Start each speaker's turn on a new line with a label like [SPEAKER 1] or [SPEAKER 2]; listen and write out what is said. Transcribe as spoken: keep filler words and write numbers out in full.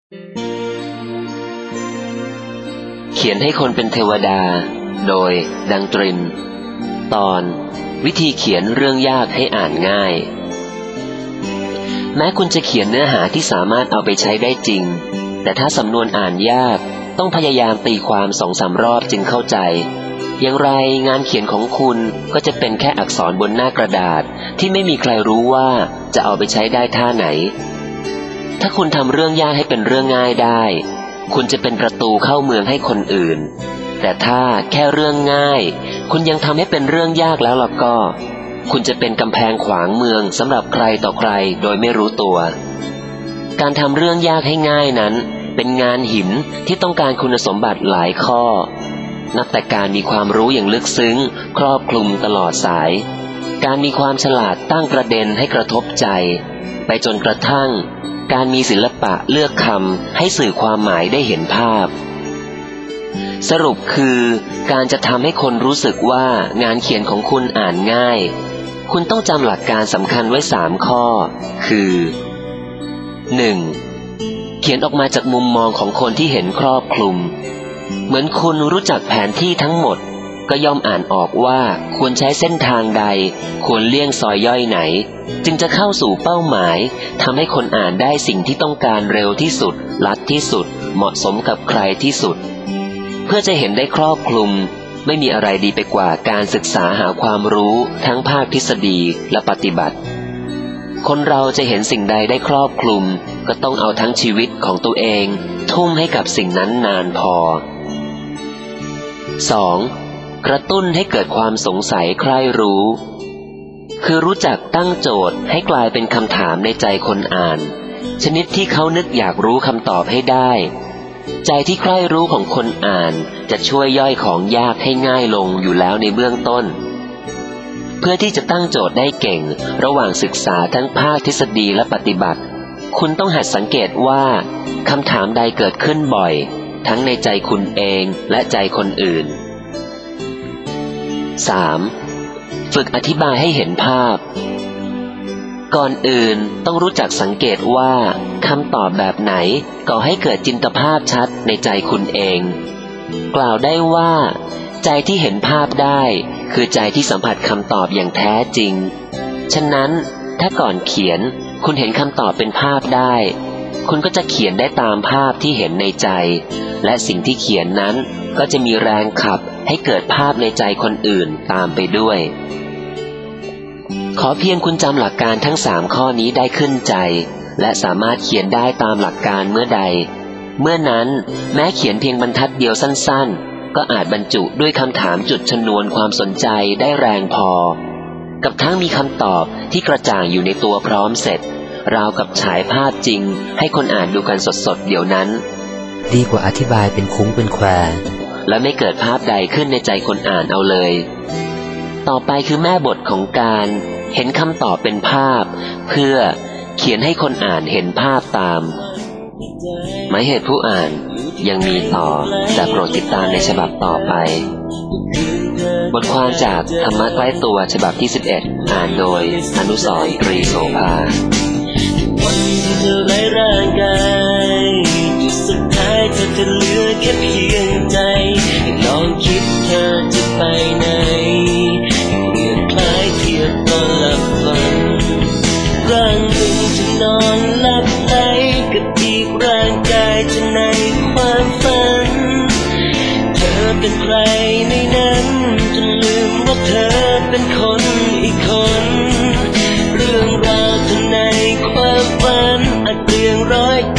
[SPEAKER 1] เขียนให้คนเป็นเทวดาโดยดังตรินตอนวิธีเขียนเรื่องยากให้อ่านง่ายแม้คุณจะเขียนเนื้อหาที่สามารถเอาไปใช้ได้จริงแต่ถ้าสำนวนอ่านยากต้องพยายามตีความสองสามรอบจึงเข้าใจอย่างไรงานเขียนของคุณก็จะเป็นแค่อักษรบนหน้ากระดาษที่ไม่มีใครรู้ว่าจะเอาไปใช้ได้ท่าไหนถ้าคุณทำเรื่องยากให้เป็นเรื่องง่ายได้คุณจะเป็นประตูเข้าเมืองให้คนอื่นแต่ถ้าแค่เรื่องง่ายคุณยังทำให้เป็นเรื่องยากแล้วล่ะก็คุณจะเป็นกำแพงขวางเมืองสำหรับใครต่อใครโดยไม่รู้ตัวการทำเรื่องยากให้ง่ายนั้นเป็นงานหินที่ต้องการคุณสมบัติหลายข้อนับแต่การมีความรู้อย่างลึกซึ้งครอบคลุมตลอดสายการมีความฉลาดตั้งประเด็นให้กระทบใจไปจนกระทั่งการมีศิลปะเลือกคำให้สื่อความหมายได้เห็นภาพสรุปคือการจะทำให้คนรู้สึกว่างานเขียนของคุณอ่านง่ายคุณต้องจำหลักการสำคัญไว้สามข้อคือ หนึ่ง. เขียนออกมาจากมุมมองของคนที่เห็นครอบคลุมเหมือนคุณรู้จักแผนที่ทั้งหมดก็ย่อมอ่านออกว่าควรใช้เส้นทางใดควรเลี่ยงซอยย่อยไหนจึงจะเข้าสู่เป้าหมายทำให้คนอ่านได้สิ่งที่ต้องการเร็วที่สุดลัดที่สุดเหมาะสมกับใครที่สุดเพื่อจะเห็นได้ครอบคลุมไม่มีอะไรดีไปกว่าการศึกษาหาความรู้ทั้งภาคทฤษฎีและปฏิบัติคนเราจะเห็นสิ่งใดได้ครอบคลุมก็ต้องเอาทั้งชีวิตของตัวเองทุ่มให้กับสิ่งนั้นนานพอ สอง. กระตุ้นให้เกิดความสงสัยใคร่รู้คือรู้จักตั้งโจทย์ให้กลายเป็นคำถามในใจคนอ่านชนิดที่เขานึกอยากรู้คำตอบให้ได้ใจที่ใคร่รู้ของคนอ่านจะช่วยย่อยของยากให้ง่ายลงอยู่แล้วในเบื้องต้นเพื่อที่จะตั้งโจทย์ได้เก่งระหว่างศึกษาทั้งภาคทฤษฎีและปฏิบัติคุณต้องหัดสังเกตว่าคำถามใดเกิดขึ้นบ่อยทั้งในใจคุณเองและใจคนอื่น สาม. ฝึกอธิบายให้เห็นภาพก่อนอื่นต้องรู้จักสังเกตว่าคำตอบแบบไหนก่อให้เกิดจินตภาพชัดในใจคุณเองกล่าวได้ว่าใจที่เห็นภาพได้คือใจที่สัมผัสคำตอบอย่างแท้จริงฉะนั้นถ้าก่อนเขียนคุณเห็นคำตอบเป็นภาพได้คุณก็จะเขียนได้ตามภาพที่เห็นในใจและสิ่งที่เขียนนั้นก็จะมีแรงขับให้เกิดภาพในใจคนอื่นตามไปด้วยขอเพียงคุณจำหลักการทั้งสามข้อนี้ได้ขึ้นใจและสามารถเขียนได้ตามหลักการเมื่อใดเมื่อนั้นแม้เขียนเพียงบรรทัดเดียวสั้นๆก็อาจบรรจุด้วยคำถามจุดชนวนความสนใจได้แรงพอกับทั้งมีคำตอบที่กระจ่างอยู่ในตัวพร้อมเสร็จราวกับฉายภาพจริงให้คนอ่านดูกันสดๆเดี๋ยวนั้น
[SPEAKER 2] ดีกว่าอธิบายเป็นคุ้งเป็นแคว
[SPEAKER 1] และไม่เกิดภาพใดขึ้นในใจคนอ่านเอาเลยต่อไปคือแม่บทของการเห็นคำตอบเป็นภาพเพื่อเขียนให้คนอ่านเห็นภาพตามหมายเหตุผู้อ่านยังมีต่อแต่โปรดติดตามในฉบับต่อไปบทความจากธรรมะใกล้ตัวฉบับที่สิบเอ็ดอ่านโดยอนุสรณ์ ตรีโสภา
[SPEAKER 3] วันที่เธอไร้ร่างกายจุดสุดท้ายเธอจะเหลือแค่เพียงใจลองคิดเธอจะไปไหนเปลี่ยนคล้ายเทียบตอนหลับฝันร่างหนึ่งจะนอนหลับไหลกับอีกร่างกายจะในความฝันเธอเป็นใครในนั้นจนลืมว่าเธอเป็นคนอีกคนเรื่องราวเธอในความฝันอาจเปลี่ยนร้อย